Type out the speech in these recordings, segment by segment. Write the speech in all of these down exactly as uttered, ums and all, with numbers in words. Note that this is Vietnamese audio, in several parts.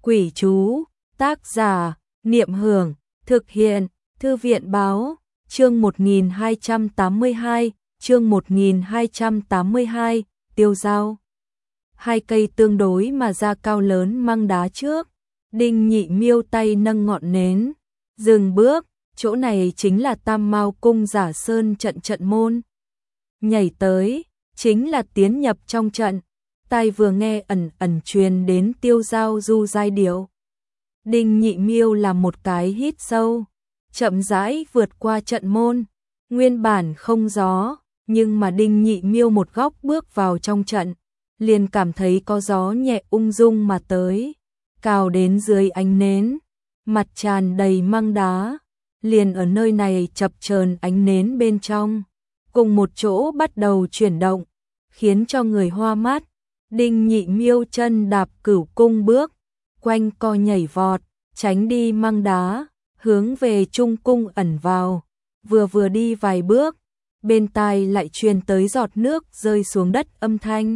Quỷ chú, tác giả, Niệm Hưởng, thực hiện, Thư viện báo, chương một nghìn hai trăm tám mươi hai, chương một nghìn hai trăm tám mươi hai, tiêu dao. Hai cây tương đối mà ra cao lớn măng đá trước, Đinh Nhị Miêu tay nâng ngọn nến, dừng bước, chỗ này chính là Tam Mao cung Giả Sơn trận trận môn. Nhảy tới, chính là tiến nhập trong trận. Tai vừa nghe ẩn ẩn truyền đến tiêu dao du giai điệu. Đinh Nhị Miêu làm một cái hít sâu, chậm rãi vượt qua trận môn, nguyên bản không gió, nhưng mà Đinh Nhị Miêu một góc bước vào trong trận, liền cảm thấy có gió nhẹ ung dung mà tới, cào đến dưới ánh nến, mặt tràn đầy măng đá, liền ở nơi này chập chờn ánh nến bên trong, cùng một chỗ bắt đầu chuyển động, khiến cho người hoa mắt. Đinh Nhị Miêu chân đạp cửu cung bước, quanh co nhảy vọt, tránh đi măng đá, hướng về trung cung ẩn vào, vừa vừa đi vài bước, bên tai lại truyền tới giọt nước rơi xuống đất âm thanh.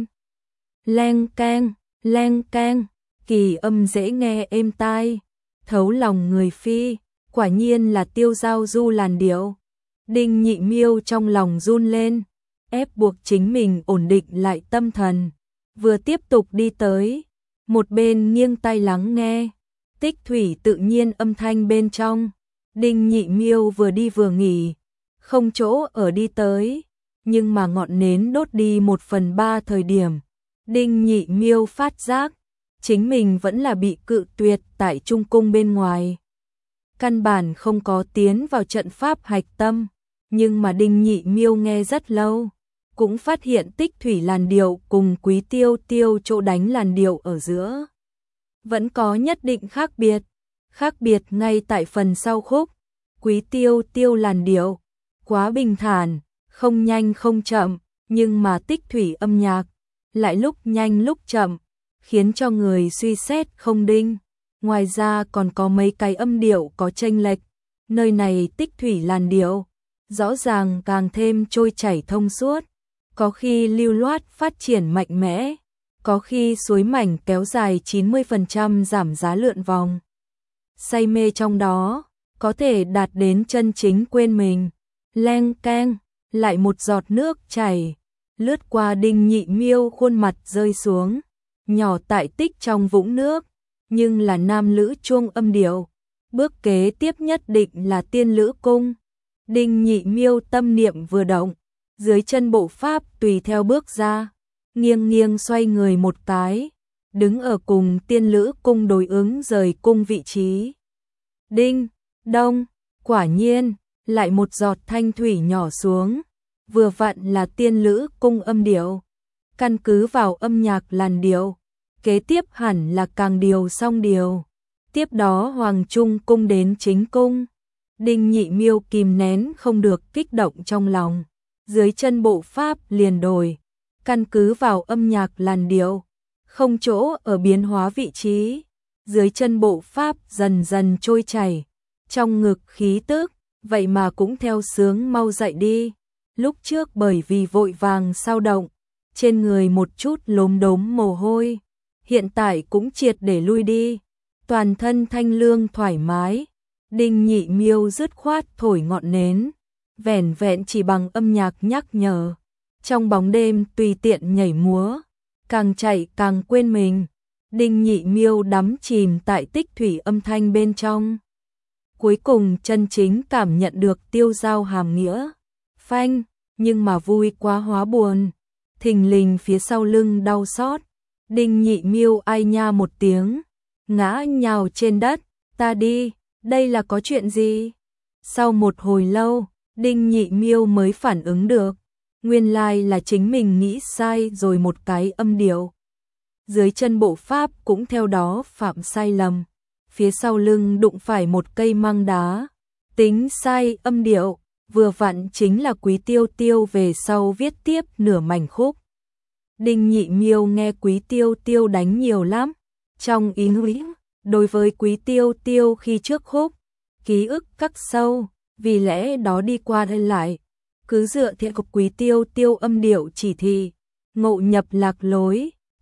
Leng keng, leng keng, kỳ âm dễ nghe êm tai, thấu lòng người phi, quả nhiên là tiêu dao du làn điệu. Đinh Nhị Miêu trong lòng run lên, ép buộc chính mình ổn định lại tâm thần. Vừa tiếp tục đi tới, một bên nghiêng tai lắng nghe, tích thủy tự nhiên âm thanh bên trong. Đinh Nhị Miêu vừa đi vừa nghỉ, không chỗ ở đi tới, nhưng mà ngọn nến đốt đi một phần ba thời điểm. Đinh Nhị Miêu phát giác, chính mình vẫn là bị cự tuyệt tại trung cung bên ngoài. Căn bản không có tiến vào trận pháp hạch tâm, nhưng mà Đinh Nhị Miêu nghe rất lâu. Cũng phát hiện tích thủy làn điệu cùng Quý Tiêu Tiêu chỗ đánh làn điệu ở giữa. Vẫn có nhất định khác biệt, khác biệt ngay tại phần sau khúc. Quý Tiêu Tiêu làn điệu, quá bình thản, không nhanh không chậm, nhưng mà tích thủy âm nhạc, lại lúc nhanh lúc chậm, khiến cho người suy xét không đinh. Ngoài ra còn có mấy cái âm điệu có chênh lệch, nơi này tích thủy làn điệu, rõ ràng càng thêm trôi chảy thông suốt. Có khi lưu loát phát triển mạnh mẽ, có khi suối mảnh kéo dài chín mươi phần trăm giảm giá lượn vòng. Say mê trong đó, có thể đạt đến chân chính quên mình. Leng keng, lại một giọt nước chảy, lướt qua Đinh Nhị Miêu khuôn mặt rơi xuống, nhỏ tại tích trong vũng nước, nhưng là nam lữ chuông âm điệu. Bước kế tiếp nhất định là tiên lữ cung. Đinh Nhị Miêu tâm niệm vừa động, dưới chân bộ pháp tùy theo bước ra, nghiêng nghiêng xoay người một cái, đứng ở cùng tiên lữ cung đối ứng rời cung vị trí. Đinh, đông, quả nhiên, lại một giọt thanh thủy nhỏ xuống, vừa vặn là tiên lữ cung âm điệu. Căn cứ vào âm nhạc làn điệu, kế tiếp hẳn là càng điều song điều. Tiếp đó Hoàng Trung cung đến chính cung. Đinh Nhị Miêu kìm nén không được kích động trong lòng. Dưới chân bộ pháp liền đổi, căn cứ vào âm nhạc làn điệu, không chỗ ở biến hóa vị trí, dưới chân bộ pháp dần dần trôi chảy, trong ngực khí tức, vậy mà cũng theo sướng mau dậy đi. Lúc trước bởi vì vội vàng sao động, trên người một chút lốm đốm mồ hôi, hiện tại cũng triệt để lui đi, toàn thân thanh lương thoải mái. Đinh Nhị Miêu dứt khoát thổi ngọn nến, vẻn vẹn chỉ bằng âm nhạc nhắc nhở, trong bóng đêm tùy tiện nhảy múa, càng chạy càng quên mình. Đinh Nhị Miêu đắm chìm tại tích thủy âm thanh bên trong, cuối cùng chân chính cảm nhận được tiêu dao hàm nghĩa. Phanh, nhưng mà vui quá hóa buồn, thình lình phía sau lưng đau xót. Đinh Nhị Miêu ai nha một tiếng, ngã nhào trên đất. Ta đi, đây là có chuyện gì? Sau một hồi lâu, Đinh Nhị Miêu mới phản ứng được, nguyên lai là chính mình nghĩ sai rồi một cái âm điệu. Dưới chân bộ pháp cũng theo đó phạm sai lầm, phía sau lưng đụng phải một cây măng đá, tính sai âm điệu, vừa vặn chính là Quý Tiêu Tiêu về sau viết tiếp nửa mảnh khúc. Đinh Nhị Miêu nghe Quý Tiêu Tiêu đánh nhiều lắm, trong ý nghĩ, đối với Quý Tiêu Tiêu khi trước khúc, ký ức khắc sâu. Vì lẽ đó đi qua đây lại, cứ dựa theo Quý Tiêu Tiêu âm điệu chỉ thị, ngộ nhập lạc lối,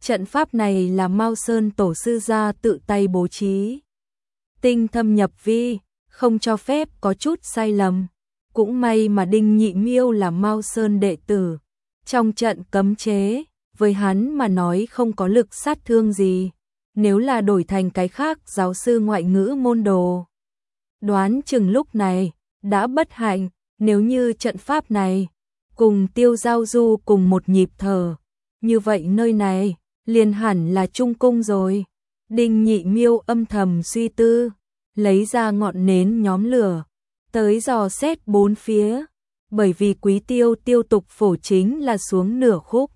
Trận pháp này là Mao Sơn tổ sư gia tự tay bố trí. Tinh thâm nhập vi, không cho phép có chút sai lầm. Cũng may mà Đinh Nhị Miêu là Mao Sơn đệ tử. Trong trận cấm chế, với hắn mà nói không có lực sát thương gì. Nếu là đổi thành cái khác giáo sư ngoại ngữ môn đồ, đoán chừng lúc này đã bất hạnh. Nếu như trận pháp này cùng Tiêu Giao Du cùng một nhịp thở, như vậy nơi này liền hẳn là trung cung rồi. Đinh Nhị Miêu âm thầm suy tư, lấy ra ngọn nến nhóm lửa, tới dò xét bốn phía, bởi vì Quý Tiêu tiêu tục phổ chính là xuống nửa khúc.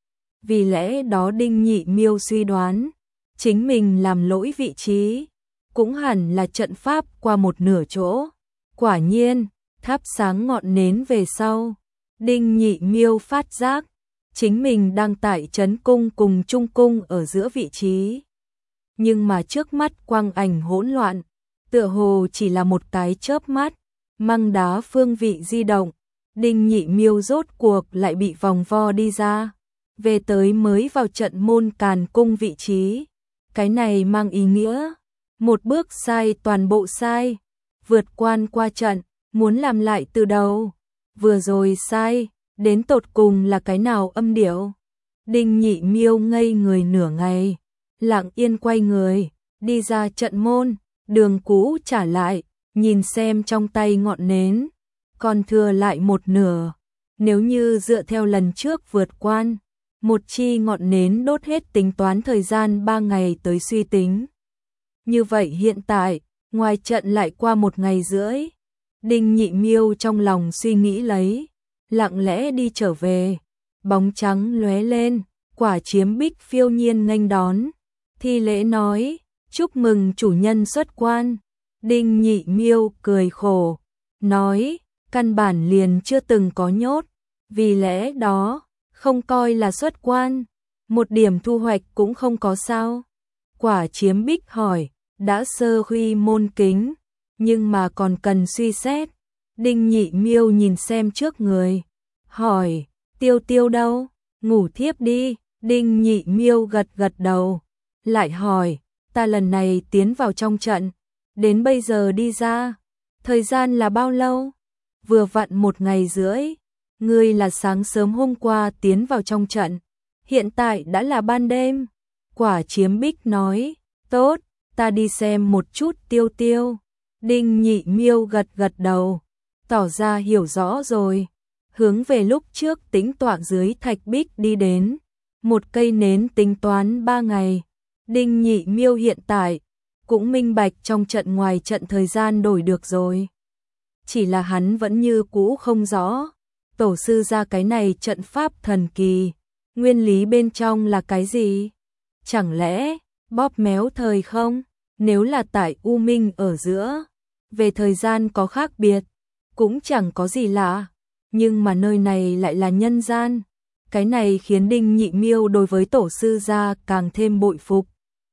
Vì lẽ đó Đinh Nhị Miêu suy đoán, chính mình làm lỗi vị trí, cũng hẳn là trận pháp qua một nửa chỗ. Quả nhiên, thắp sáng ngọn nến về sau, Đinh Nhị Miêu phát giác, chính mình đang tại trấn cung cùng trung cung ở giữa vị trí. Nhưng mà trước mắt quang ảnh hỗn loạn, tựa hồ chỉ là một cái chớp mắt, măng đá phương vị di động, Đinh Nhị Miêu rốt cuộc lại bị vòng vo đi ra, về tới mới vào trận môn càn cung vị trí. Cái này mang ý nghĩa, một bước sai toàn bộ sai, vượt quan qua trận, muốn làm lại từ đầu. Vừa rồi sai, đến tột cùng là cái nào âm điệu? Đinh Nhị Miêu ngây người nửa ngày, lặng yên quay người, đi ra trận môn, đường cũ trả lại, nhìn xem trong tay ngọn nến, còn thừa lại một nửa. Nếu như dựa theo lần trước vượt quan, một chi ngọn nến đốt hết tính toán thời gian ba ngày tới suy tính. Như vậy hiện tại, ngoài trận lại qua một ngày rưỡi. Đinh Nhị Miêu trong lòng suy nghĩ lấy, lặng lẽ đi trở về, bóng trắng lóe lên, Quả Chiếm Bích phiêu nhiên nghênh đón, thi lễ nói, chúc mừng chủ nhân xuất quan. Đinh Nhị Miêu cười khổ, nói, căn bản liền chưa từng có nhốt, vì lẽ đó, không coi là xuất quan, một điểm thu hoạch cũng không có sao. Quả Chiếm Bích hỏi, đã sơ huy môn kính, nhưng mà còn cần suy xét. Đinh Nhị Miêu nhìn xem trước người, hỏi, Tiêu Tiêu đâu, ngủ thiếp đi. Đinh Nhị Miêu gật gật đầu, lại hỏi, ta lần này tiến vào trong trận, đến bây giờ đi ra, thời gian là bao lâu? Vừa vặn một ngày rưỡi. Ngươi là sáng sớm hôm qua tiến vào trong trận, hiện tại đã là ban đêm. Quả Chiếm Bích nói, tốt, ta đi xem một chút Tiêu Tiêu. Đinh Nhị Miêu gật gật đầu, tỏ ra hiểu rõ rồi, hướng về lúc trước tính toán dưới thạch bích đi đến. Một cây nến tính toán ba ngày. Đinh Nhị Miêu hiện tại cũng minh bạch trong trận ngoài trận thời gian đổi được rồi. Chỉ là hắn vẫn như cũ không rõ, tổ sư ra cái này trận pháp thần kỳ, nguyên lý bên trong là cái gì? Chẳng lẽ bóp méo thời không? Nếu là tại U Minh ở giữa, về thời gian có khác biệt, cũng chẳng có gì lạ, nhưng mà nơi này lại là nhân gian. Cái này khiến Đinh Nhị Miêu đối với tổ sư gia càng thêm bội phục.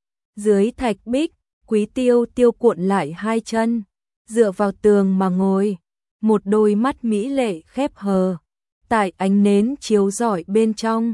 Dưới thạch bích, Quý Tiêu Tiêu cuộn lại hai chân, dựa vào tường mà ngồi, một đôi mắt mỹ lệ khép hờ, tại ánh nến chiếu rọi bên trong,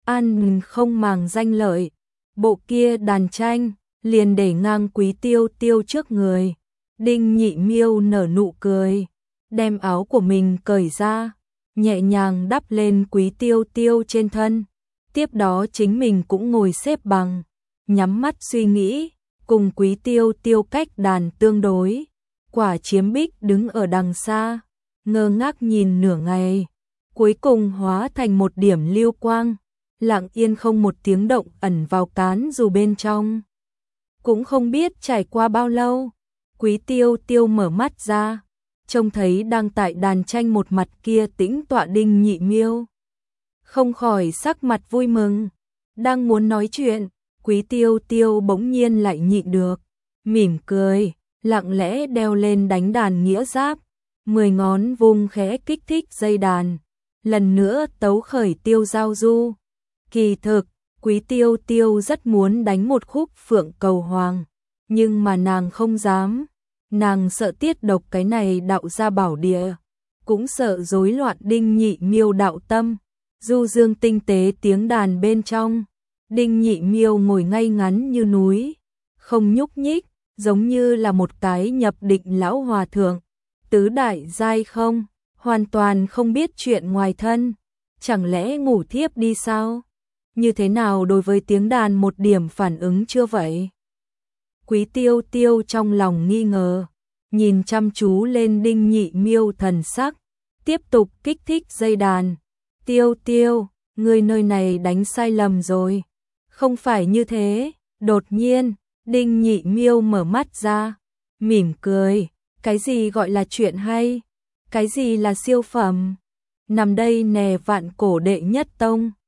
an không màng danh lợi. Bộ kia đàn tranh liền để ngang Quý Tiêu Tiêu trước người. Đinh Nhị Miêu nở nụ cười, đem áo của mình cởi ra, nhẹ nhàng đắp lên Quý Tiêu Tiêu trên thân. Tiếp đó chính mình cũng ngồi xếp bằng, nhắm mắt suy nghĩ, cùng Quý Tiêu Tiêu cách đàn tương đối. Quả Chiếm Bích đứng ở đằng xa, ngơ ngác nhìn nửa ngày, cuối cùng hóa thành một điểm lưu quang, lặng yên không một tiếng động ẩn vào cán dù bên trong. Cũng không biết trải qua bao lâu, Quý Tiêu Tiêu mở mắt ra, trông thấy đang tại đàn tranh một mặt kia tĩnh tọa Đinh Nhị Miêu, không khỏi sắc mặt vui mừng. Đang muốn nói chuyện, Quý Tiêu Tiêu bỗng nhiên lại nhịn được, mỉm cười, lặng lẽ đeo lên đánh đàn nghĩa giáp, mười ngón vung khẽ kích thích dây đàn, lần nữa tấu khởi Tiêu Giao Du. Kỳ thực, Quý Tiêu Tiêu rất muốn đánh một khúc Phượng Cầu Hoàng, nhưng mà nàng không dám. Nàng sợ tiết độc cái này đạo gia bảo địa, cũng sợ rối loạn Đinh Nhị Miêu đạo tâm. Du dương tinh tế tiếng đàn bên trong, Đinh Nhị Miêu ngồi ngay ngắn như núi, không nhúc nhích, giống như là một cái nhập định lão hòa thượng. Tứ đại giai không, hoàn toàn không biết chuyện ngoài thân, chẳng lẽ ngủ thiếp đi sao? Như thế nào đối với tiếng đàn một điểm phản ứng chưa vậy? Quý Tiêu Tiêu trong lòng nghi ngờ, nhìn chăm chú lên Đinh Nhị Miêu thần sắc, tiếp tục kích thích dây đàn. Tiêu Tiêu, người nơi này đánh sai lầm rồi. Không phải như thế. Đột nhiên, Đinh Nhị Miêu mở mắt ra, mỉm cười. Cái gì gọi là chuyện hay? Cái gì là siêu phẩm? Nằm đây nè vạn cổ đệ nhất tông.